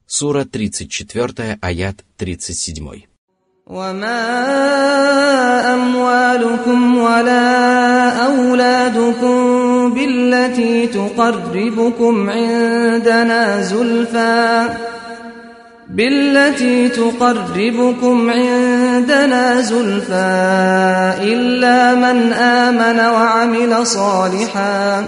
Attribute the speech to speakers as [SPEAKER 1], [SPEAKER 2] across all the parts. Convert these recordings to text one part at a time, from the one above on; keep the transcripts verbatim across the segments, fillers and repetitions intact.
[SPEAKER 1] Сура тридцать четыре, аят тридцать семь.
[SPEAKER 2] وما أموالكم ولا أولادكم بالتي تقربكم عندنا زلفى بالتي تقربكم عندنا زلفى إلا من آمن وعمل صالحا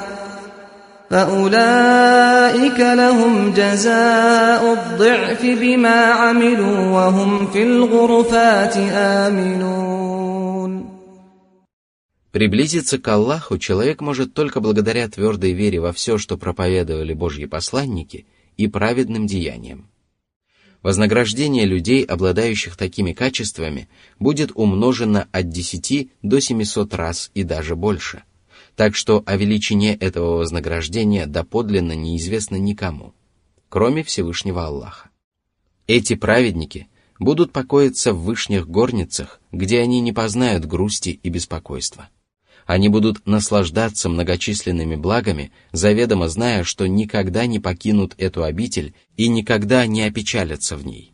[SPEAKER 2] فأولئك لهم جزاء الضعف بما عملوا وهم في الغرفات آمنون.
[SPEAKER 1] Приблизиться к Аллаху человек может только благодаря твердой вере во все, что проповедовали Божьи посланники, и праведным деяниям. Вознаграждение людей, обладающих такими качествами, будет умножено от десяти до семисот раз и даже больше. Так что о величине этого вознаграждения доподлинно неизвестно никому, кроме Всевышнего Аллаха. Эти праведники будут покоиться в вышних горницах, где они не познают грусти и беспокойства. Они будут наслаждаться многочисленными благами, заведомо зная, что никогда не покинут эту обитель и никогда не опечалятся в ней.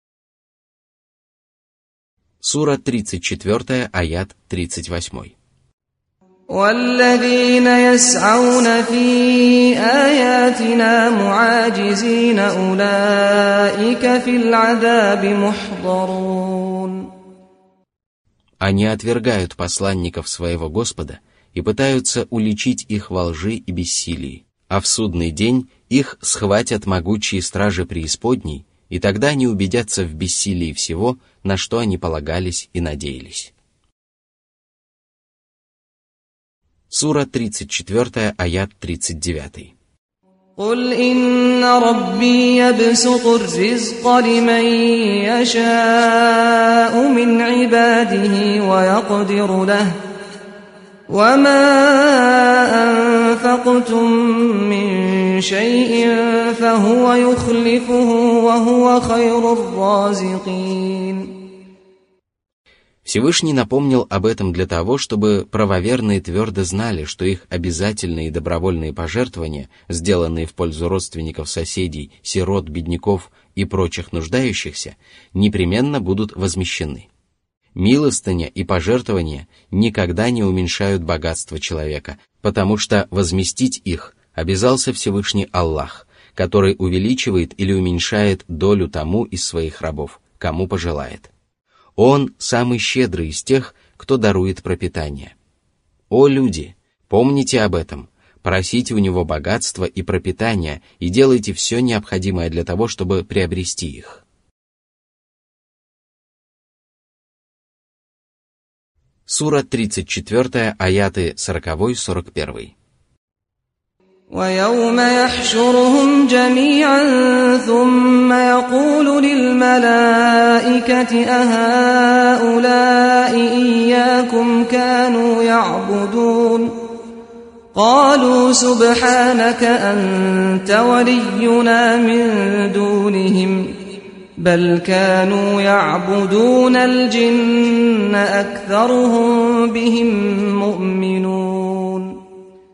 [SPEAKER 1] Сура тридцать четыре, аят тридцать восемь.
[SPEAKER 2] والذين يسعون في آياتنا معاجزين أولئك في العذاب محضرون.
[SPEAKER 1] Они отвергают посланников своего Господа и пытаются уличить их во лжи и бессилии, а в судный день их схватят могучие стражи преисподней, и тогда они убедятся в бессилии всего, на что они полагались и надеялись. Сура тридцать четыре, аят тридцать девять.
[SPEAKER 2] قل إن ربي يبسط الرزق لمن يشاء من عباده ويقدر له وما أنفقتم من شيء فهو يخلفه وهو خير الرازقين.
[SPEAKER 1] Всевышний напомнил об этом для того, чтобы правоверные твердо знали, что их обязательные и добровольные пожертвования, сделанные в пользу родственников, соседей, сирот, бедняков и прочих нуждающихся, непременно будут возмещены. Милостыня и пожертвования никогда не уменьшают богатство человека, потому что возместить их обязался Всевышний Аллах, который увеличивает или уменьшает долю тому из своих рабов, кому пожелает. Он самый щедрый из тех, кто дарует пропитание. О люди, помните об этом, просите у него богатства и пропитания и делайте все необходимое для того, чтобы приобрести их. Сура тридцать четыре, аяты сорок-сорок один.
[SPEAKER 2] ويوم يحشرهم جميعا ثم يقول للملائكة أهؤلاء إياكم كانوا يعبدون قالوا سبحانك أنت ولينا من دونهم بل كانوا يعبدون الجن أكثرهم بهم مؤمنون.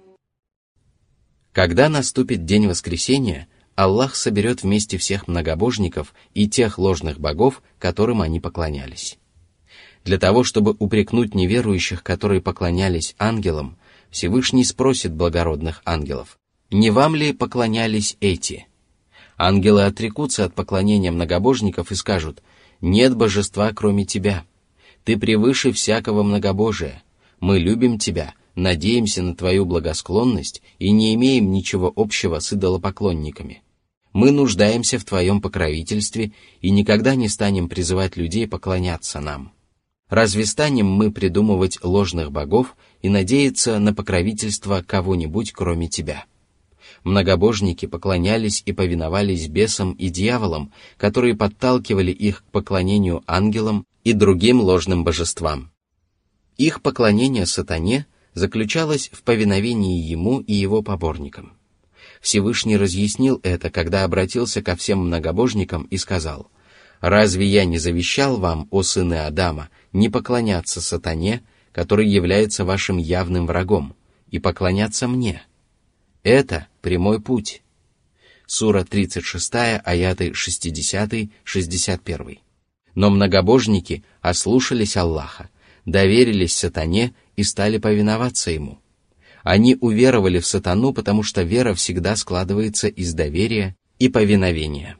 [SPEAKER 1] Когда наступит день воскресения, Аллах соберет вместе всех многобожников и тех ложных богов, которым они поклонялись. Для того, чтобы упрекнуть неверующих, которые поклонялись ангелам, Всевышний спросит благородных ангелов: «Не вам ли поклонялись эти?» Ангелы отрекутся от поклонения многобожников и скажут: «Нет божества, кроме тебя. Ты превыше всякого многобожия. Мы любим тебя, надеемся на твою благосклонность и не имеем ничего общего с идолопоклонниками. Мы нуждаемся в твоем покровительстве и никогда не станем призывать людей поклоняться нам. Разве станем мы придумывать ложных богов и надеяться на покровительство кого-нибудь, кроме тебя?» Многобожники поклонялись и повиновались бесам и дьяволам, которые подталкивали их к поклонению ангелам и другим ложным божествам. Их поклонение сатане заключалось в повиновении ему и его поборникам. Всевышний разъяснил это, когда обратился ко всем многобожникам и сказал: «Разве я не завещал вам, о сыны Адама, не поклоняться сатане, который является вашим явным врагом, и поклоняться мне? Это прямой путь. сура тридцать шесть, аяты шестьдесят шестьдесят один. Но многобожники ослушались Аллаха, доверились сатане и стали повиноваться ему. Они уверовали в сатану, потому что вера всегда складывается из доверия и повиновения.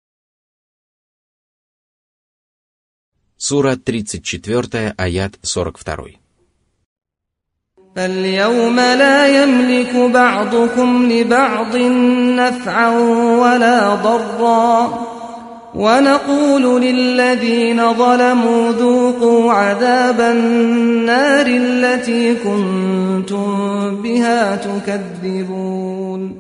[SPEAKER 1] Сура тридцать четыре, аят сорок два.
[SPEAKER 2] فَالْيَوْمَ لَا يَمْلِكُ بَعْضُكُمْ لِبَعْضٍ نَفْعًا وَلَا ضَرًّا وَنَقُولُ لِلَّذِينَ ظَلَمُوا ذُوقُوا عَذَابَ النَّارِ الَّتِي كُنتُم بِهَا تُكَذِّبُونَ.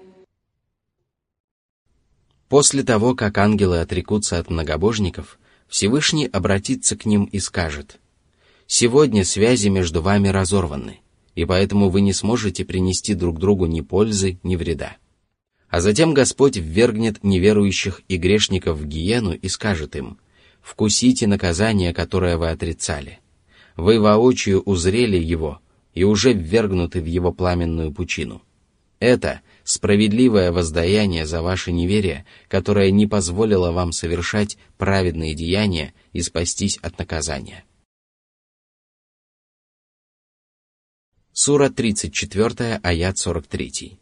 [SPEAKER 1] После того, как ангелы отрекутся от многобожников, Всевышний обратится к ним и скажет: «Сегодня связи между вами разорваны, и поэтому вы не сможете принести друг другу ни пользы, ни вреда». А затем Господь ввергнет неверующих и грешников в гиену и скажет им: «Вкусите наказание, которое вы отрицали. Вы воочию узрели его и уже ввергнуты в его пламенную пучину. Это справедливое воздаяние за ваше неверие, которое не позволило вам совершать праведные деяния и спастись от наказания». Сура тридцать четыре, аят сорок три.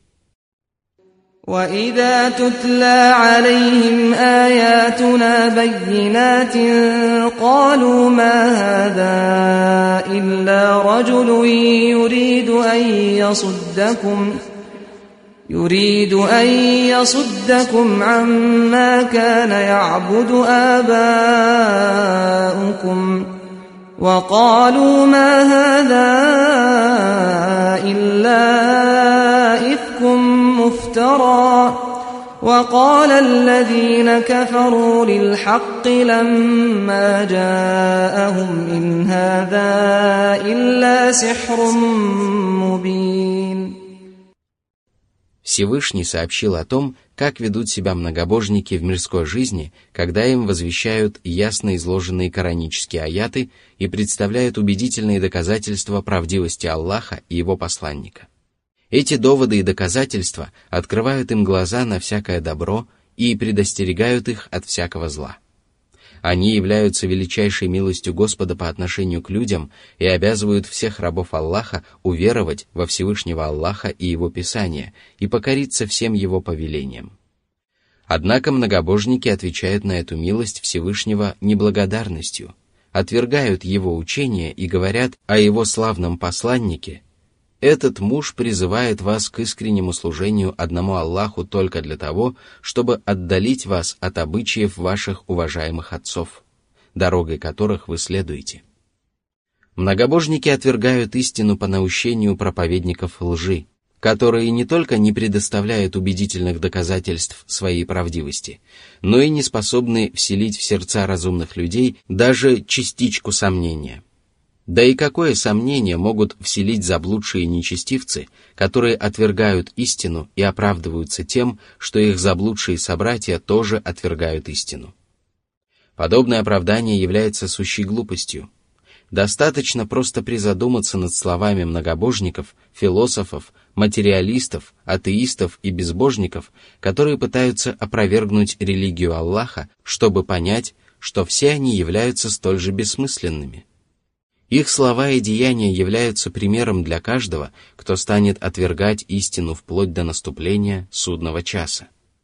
[SPEAKER 2] وَإِذَا تُتْلَى عَلَيْهِمْ آيَاتُنَا بَيِّنَاتٍ قَالُوا مَا هَذَا إِلَّا رَجُلٌ يُرِيدُ أَن يَصُدَّكُمْ يُرِيدُ أَن يَصُدَّكُمْ عَمَّا كَانَ يَعْبُدُ آبَاؤُكُمْ وَقَالُوا مَا هَذَا إِلَّا إِفْكٌ مُفْتَرًى وَقَالَ الَّذِينَ كَفَرُوا لِلْحَقِّ لَمَّا جَاءَهُمْ إِنْ هَذَا إِلَّا سِحْرٌ مُبِينٌ.
[SPEAKER 1] Всевышний сообщил о том, как ведут себя многобожники в мирской жизни, когда им возвещают ясно изложенные коранические аяты и представляют убедительные доказательства правдивости Аллаха и его посланника. Эти доводы и доказательства открывают им глаза на всякое добро и предостерегают их от всякого зла. Они являются величайшей милостью Господа по отношению к людям и обязывают всех рабов Аллаха уверовать во Всевышнего Аллаха и Его Писание и покориться всем Его повелениям. Однако многобожники отвечают на эту милость Всевышнего неблагодарностью, отвергают Его учение и говорят о Его славном посланнике: «Этот муж призывает вас к искреннему служению одному Аллаху только для того, чтобы отдалить вас от обычаев ваших уважаемых отцов, дорогой которых вы следуете». Многобожники отвергают истину по наущению проповедников лжи, которые не только не предоставляют убедительных доказательств своей правдивости, но и не способны вселить в сердца разумных людей даже частичку сомнения. Да и какое сомнение могут вселить заблудшие нечестивцы, которые отвергают истину и оправдываются тем, что их заблудшие собратья тоже отвергают истину? Подобное оправдание является сущей глупостью. Достаточно просто призадуматься над словами многобожников, философов, материалистов, атеистов и безбожников, которые пытаются опровергнуть религию Аллаха, чтобы понять, что все они являются столь же бессмысленными. Их слова и деяния являются примером для каждого, кто станет отвергать истину вплоть до наступления судного часа.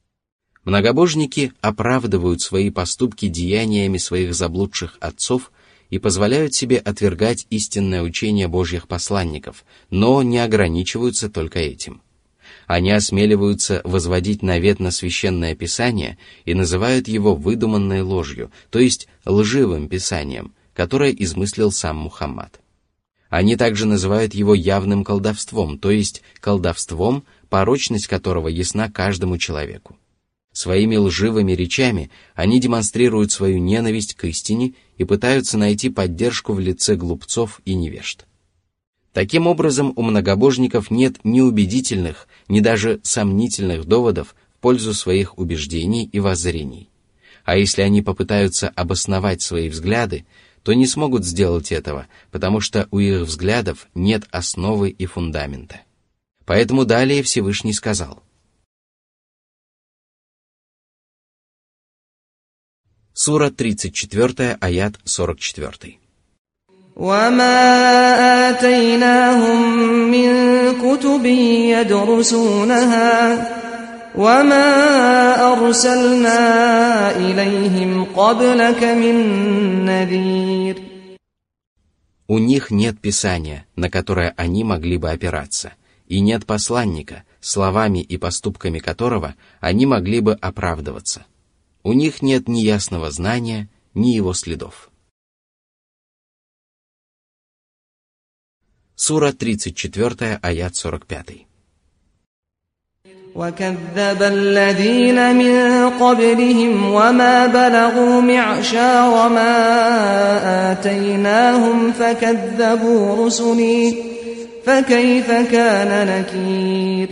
[SPEAKER 1] Многобожники оправдывают свои поступки деяниями своих заблудших отцов и позволяют себе отвергать истинное учение Божьих посланников, но не ограничиваются только этим. Они осмеливаются возводить навет на Священное Писание и называют его выдуманной ложью, то есть лживым Писанием, которое измыслил сам Мухаммад. Они также называют его явным колдовством, то есть колдовством, порочность которого ясна каждому человеку. Своими лживыми речами они демонстрируют свою ненависть к истине и пытаются найти поддержку в лице глупцов и невежд. Таким образом, у многобожников нет ни убедительных, ни даже сомнительных доводов в пользу своих убеждений и воззрений. А если они попытаются обосновать свои взгляды, то не смогут сделать этого, потому что у их взглядов нет основы и фундамента. Поэтому далее Всевышний сказал: Сура тридцать четыре, аят сорок четыре.
[SPEAKER 2] وَمَا آتَيْنَاهُم مِّن كُتُبٍ يَدْرُسُونَهَا وَمَا أَرْسَلْنَا إِلَيْهِمْ قَبْلَكَ مِن نَّذِيرٍ.
[SPEAKER 1] У них нет писания, на которое они могли бы опираться, и нет посланника, словами и поступками которого они могли бы оправдываться. У них нет ни ясного знания, ни его следов. Сура тридцать четыре, аят сорок пять.
[SPEAKER 2] وَكَذَّبَ الَّذِينَ مِن قَبْلِهِمْ وَمَا بَلَغُوا مِعْشَارَ مَا آتَيْنَاهُمْ فَكَذَّبُوا رُسُلِي فَكَيْفَ كَانَ نَكِيرِ.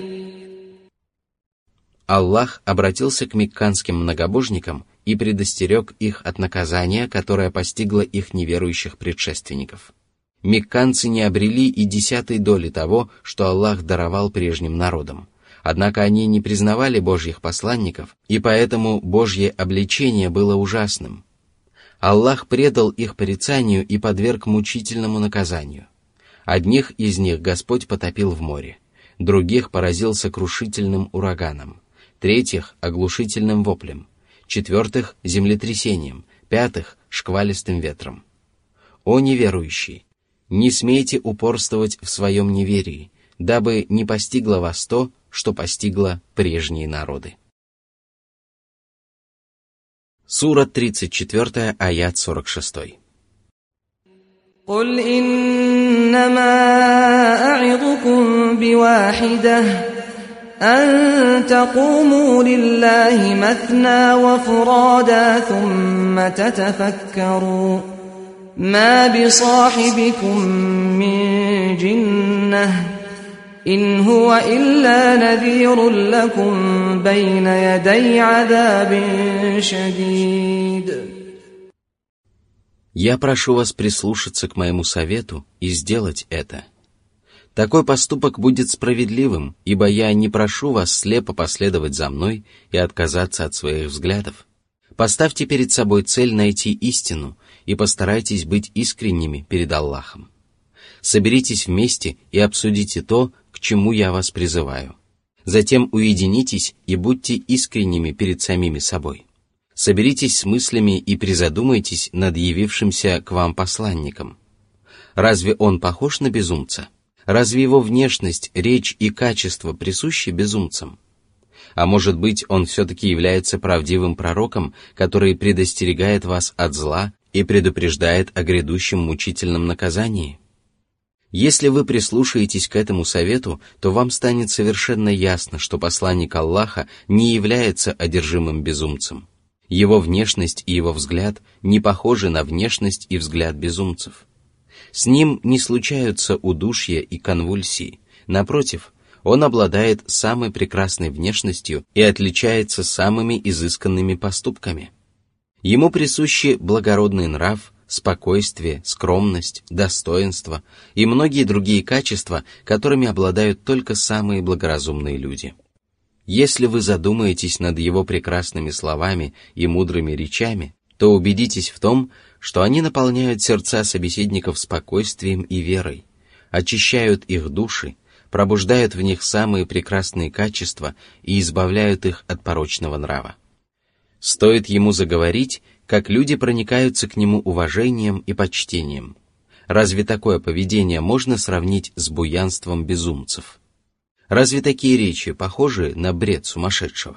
[SPEAKER 1] Аллах обратился к мекканским многобожникам и предостерег их от наказания, которое постигло их неверующих предшественников. Мекканцы не обрели и десятой доли того, что Аллах даровал прежним народам. Однако они не признавали Божьих посланников, и поэтому Божье обличение было ужасным. Аллах предал их порицанию и подверг мучительному наказанию. Одних из них Господь потопил в море, других поразил сокрушительным ураганом, третьих — оглушительным воплем, четвертых — землетрясением, пятых — шквалистым ветром. О неверующие! Не смейте упорствовать в своем неверии, дабы не постигло вас то, что постигло прежние народы. Сура тридцать четыре, аят сорок шесть.
[SPEAKER 2] قُلْ إِنَّمَا أَعِظُكُمْ بِوَاحِدَةٍ أَن تَقُومُوا لِلَّهِ مَثْنَى وَفُرَادَى ثُمَّ تَتَفَكَّرُوا مَا بِصَاحِبِكُم مِّن جِنَّةٍ إِنْ هُوَ إِلَّا نَذِيرٌ لَكُمْ بَيْنَ يَدَيْ عَذَابٍ شَدِيدٍ.
[SPEAKER 1] Я прошу вас прислушаться к моему совету и сделать это. Такой поступок будет справедливым, ибо я не прошу вас слепо последовать за мной и отказаться от своих взглядов. Поставьте перед собой цель найти истину и постарайтесь быть искренними перед Аллахом. Соберитесь вместе и обсудите то, к чему я вас призываю. Затем уединитесь и будьте искренними перед самими собой. Соберитесь с мыслями и призадумайтесь над явившимся к вам посланником. Разве он похож на безумца? Разве его внешность, речь и качество присущи безумцам? А может быть, он все-таки является правдивым пророком, который предостерегает вас от зла и предупреждает о грядущем мучительном наказании? Если вы прислушаетесь к этому совету, то вам станет совершенно ясно, что посланник Аллаха не является одержимым безумцем. Его внешность и его взгляд не похожи на внешность и взгляд безумцев. С ним не случаются удушья и конвульсии. Напротив, он обладает самой прекрасной внешностью и отличается самыми изысканными поступками. Ему присущи благородный нрав, спокойствие, скромность, достоинство и многие другие качества, которыми обладают только самые благоразумные люди. Если вы задумаетесь над его прекрасными словами и мудрыми речами, то убедитесь в том, что они наполняют сердца собеседников спокойствием и верой, очищают их души, пробуждают в них самые прекрасные качества и избавляют их от порочного нрава. Стоит ему заговорить, как люди проникаются к нему уважением и почтением. Разве такое поведение можно сравнить с буянством безумцев? Разве такие речи похожи на бред сумасшедшего?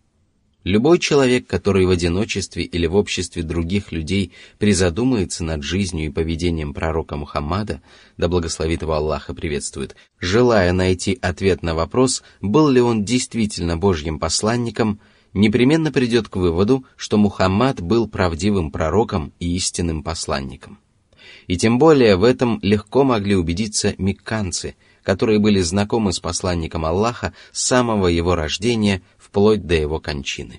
[SPEAKER 1] Любой человек, который в одиночестве или в обществе других людей призадумается над жизнью и поведением пророка Мухаммада, да благословит его Аллах и приветствует, желая найти ответ на вопрос, был ли он действительно Божьим посланником, непременно придет к выводу, что Мухаммад был правдивым пророком и истинным посланником. И тем более в этом легко могли убедиться мекканцы, которые были знакомы с посланником Аллаха с самого его рождения вплоть до его кончины.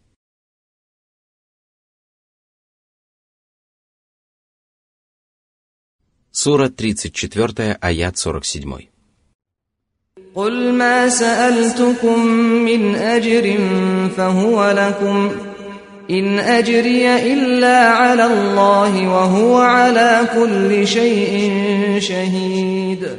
[SPEAKER 1] Сура тридцать четыре, аят сорок семь.
[SPEAKER 2] قُلْ مَا سَأَلْتُكُم مِّنْ أَجْرٍ فَهُوَ لَكُمْ إن أجري إلا على الله وهو على كل شيء شهيد.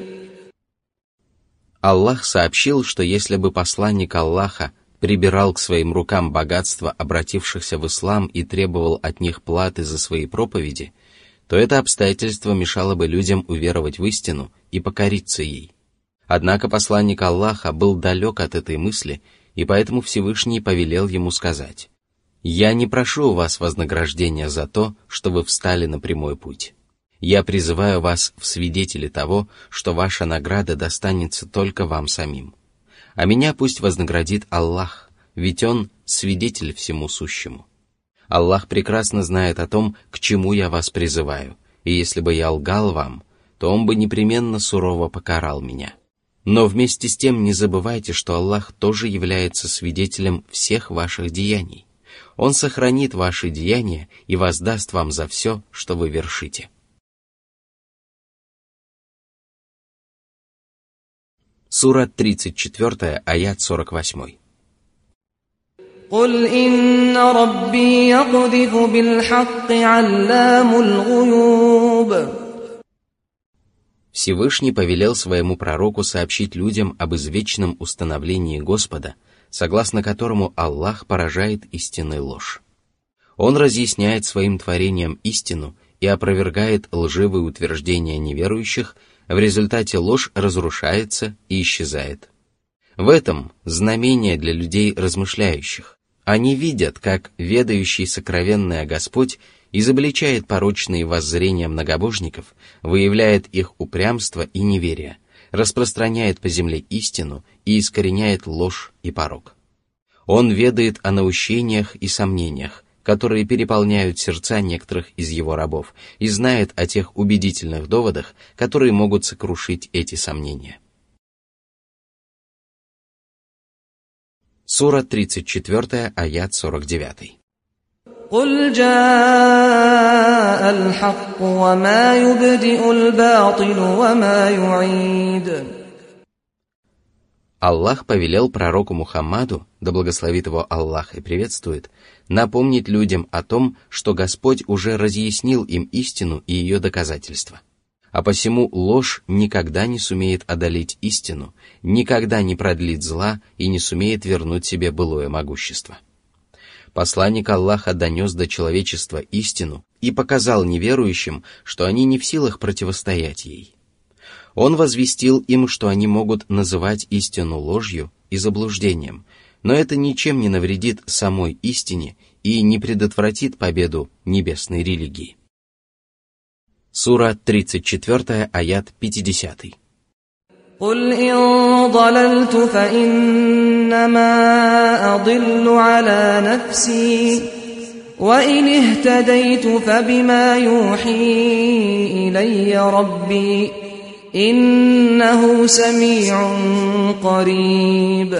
[SPEAKER 1] Аллах сообщил, что если бы посланник Аллаха прибирал к своим рукам богатство обратившихся в ислам и требовал от них платы за свои проповеди, то это обстоятельство мешало бы людям уверовать в истину и покориться ей. Однако посланник Аллаха был далек от этой мысли, и поэтому Всевышний повелел ему сказать: «Я не прошу у вас вознаграждения за то, что вы встали на прямой путь. Я призываю вас в свидетели того, что ваша награда достанется только вам самим. А меня пусть вознаградит Аллах, ведь Он свидетель всему сущему. Аллах прекрасно знает о том, к чему я вас призываю, и если бы я лгал вам, то Он бы непременно сурово покарал меня. Но вместе с тем не забывайте, что Аллах тоже является свидетелем всех ваших деяний. Он сохранит ваши деяния и воздаст вам за все, что вы вершите». Сура тридцать четыре, аят сорок восемь.
[SPEAKER 2] قل إن ربي يقذف بالحق علام الغيوب.
[SPEAKER 1] Всевышний повелел своему пророку сообщить людям об извечном установлении Господа, согласно которому Аллах поражает истинную ложь. Он разъясняет своим творениям истину и опровергает лживые утверждения неверующих, в результате ложь разрушается и исчезает. В этом знамение для людей размышляющих. Они видят, как ведающий сокровенное Господь изобличает порочные воззрения многобожников, выявляет их упрямство и неверие, распространяет по земле истину и искореняет ложь и порок. Он ведает о наущениях и сомнениях, которые переполняют сердца некоторых из его рабов, и знает о тех убедительных доводах, которые могут сокрушить эти сомнения. Сура тридцать четыре, аят сорок девять.
[SPEAKER 2] قل جاء الحق وما يبدئ الباطل وما يعيد.
[SPEAKER 1] Аллах повелел пророку Мухаммаду, да благословит его Аллах и приветствует, напомнить людям о том, что Господь уже разъяснил им истину и ее доказательства. А посему ложь никогда не сумеет одолеть истину, никогда не продлит зла и не сумеет вернуть себе былое могущество. Посланник Аллаха донес до человечества истину и показал неверующим, что они не в силах противостоять ей. Он возвестил им, что они могут называть истину ложью и заблуждением, но это ничем не навредит самой истине и не предотвратит победу небесной религии. Сура тридцать четыре, аят пятьдесят.
[SPEAKER 2] قل إن ضللت فإنما أضل على نفسي وإن اهتديت فبما يوحي إلي ربي إنه سميع قريب.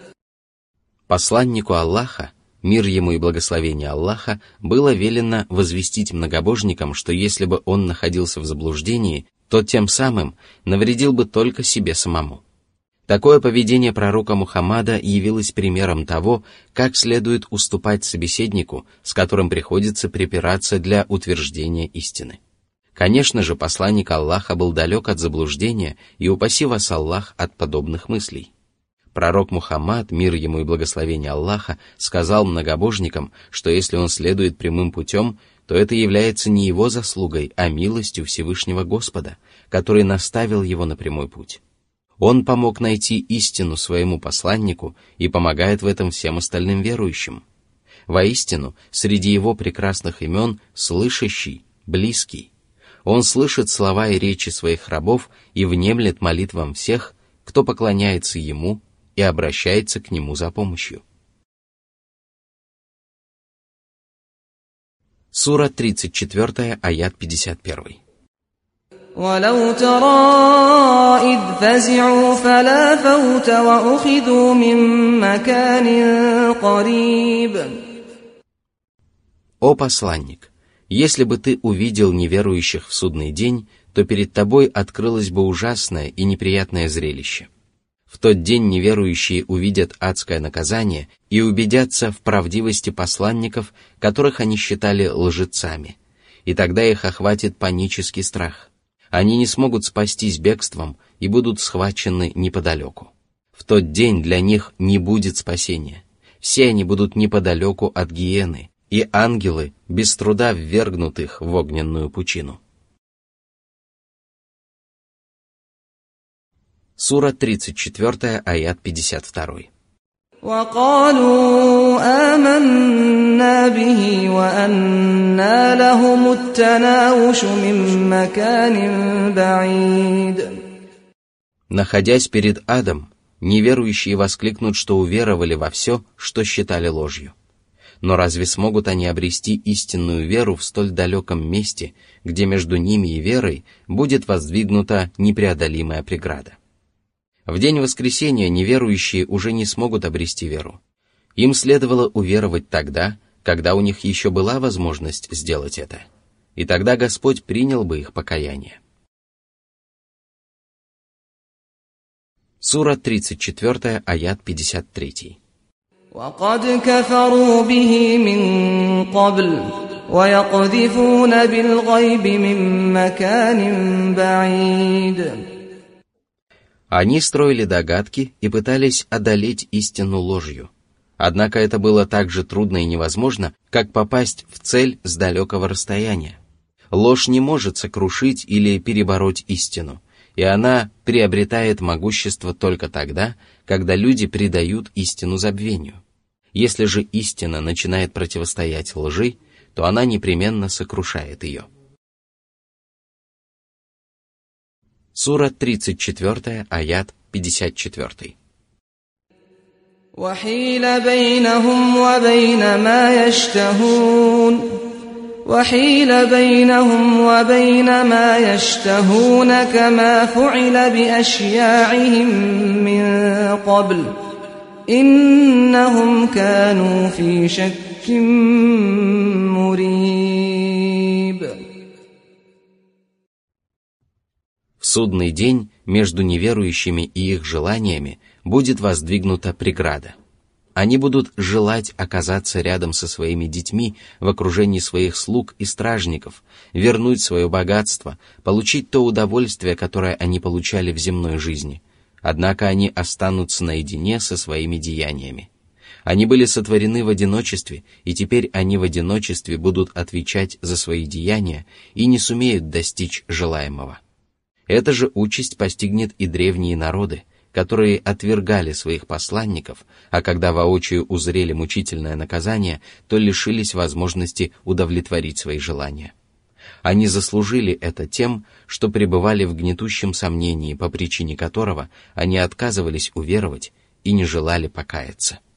[SPEAKER 1] Посланнику Аллаха, мир ему и благословение Аллаха, было велено возвестить многобожникам, что если бы он находился в заблуждении, то тем самым навредил бы только себе самому. Такое поведение пророка Мухаммада явилось примером того, как следует уступать собеседнику, с которым приходится припираться для утверждения истины. Конечно же, посланник Аллаха был далек от заблуждения, и упаси вас Аллах от подобных мыслей. Пророк Мухаммад, мир ему и благословение Аллаха, сказал многобожникам, что если он следует прямым путем, то это является не его заслугой, а милостью Всевышнего Господа, который наставил его на прямой путь. Он помог найти истину своему посланнику и помогает в этом всем остальным верующим. Воистину, среди его прекрасных имен слышащий, близкий. Он слышит слова и речи своих рабов и внемлет молитвам всех, кто поклоняется ему и обращается к нему за помощью. Сура тридцать четыре, аят пятьдесят один.
[SPEAKER 2] ولو ترى إذ فزعوا فلا فوت وأخذوا من مكان قريب.
[SPEAKER 1] О посланник, если бы ты увидел неверующих в судный день, то перед тобой открылось бы ужасное и неприятное зрелище. В тот день неверующие увидят адское наказание и убедятся в правдивости посланников, которых они считали лжецами, и тогда их охватит панический страх. Они не смогут спастись бегством и будут схвачены неподалеку. В тот день для них не будет спасения. Все они будут неподалеку от гиены, и ангелы без труда ввергнут их в огненную пучину. Сура тридцать четыре, аят пятьдесят два.
[SPEAKER 2] وقالوا آمنا به وأنى لهم التناوش من مكان بعيد.
[SPEAKER 1] Находясь перед адом, неверующие воскликнут, что уверовали во все, что считали ложью. Но разве смогут они обрести истинную веру в столь далеком месте, где между ними и верой будет воздвигнута непреодолимая преграда? В день воскресения неверующие уже не смогут обрести веру. Им следовало уверовать тогда, когда у них еще была возможность сделать это. И тогда Господь принял бы их покаяние. Сура тридцать четыре, аят пятьдесят три.
[SPEAKER 2] وَقَدْ كَفَرُوا بِهِ مِنْ قَبْلُ وَيَقْذِفُونَ بِالْغَيْبِ مِنْ مَكَانٍ بَعِيدٍ.
[SPEAKER 1] Они строили догадки и пытались одолеть истину ложью. Однако это было так же трудно и невозможно, как попасть в цель с далекого расстояния. Ложь не может сокрушить или перебороть истину, и она приобретает могущество только тогда, когда люди предают истину забвению. Если же истина начинает противостоять лжи, то она непременно сокрушает ее. Сура тридцать четыре, аят пятьдесят четыре.
[SPEAKER 2] وحيل بينهم وبين ما يشتهون وحيل بينهم وبين ما يشتهون كما فعل بأشياعهم من قبل إنهم كانوا في شك مريب.
[SPEAKER 1] В судный день между неверующими и их желаниями будет воздвигнута преграда. Они будут желать оказаться рядом со своими детьми в окружении своих слуг и стражников, вернуть свое богатство, получить то удовольствие, которое они получали в земной жизни. Однако они останутся наедине со своими деяниями. Они были сотворены в одиночестве, и теперь они в одиночестве будут отвечать за свои деяния и не сумеют достичь желаемого. Эта же участь постигнет и древние народы, которые отвергали своих посланников, а когда воочию узрели мучительное наказание, то лишились возможности удовлетворить свои желания. Они заслужили это тем, что пребывали в гнетущем сомнении, по причине которого они отказывались уверовать и не желали покаяться.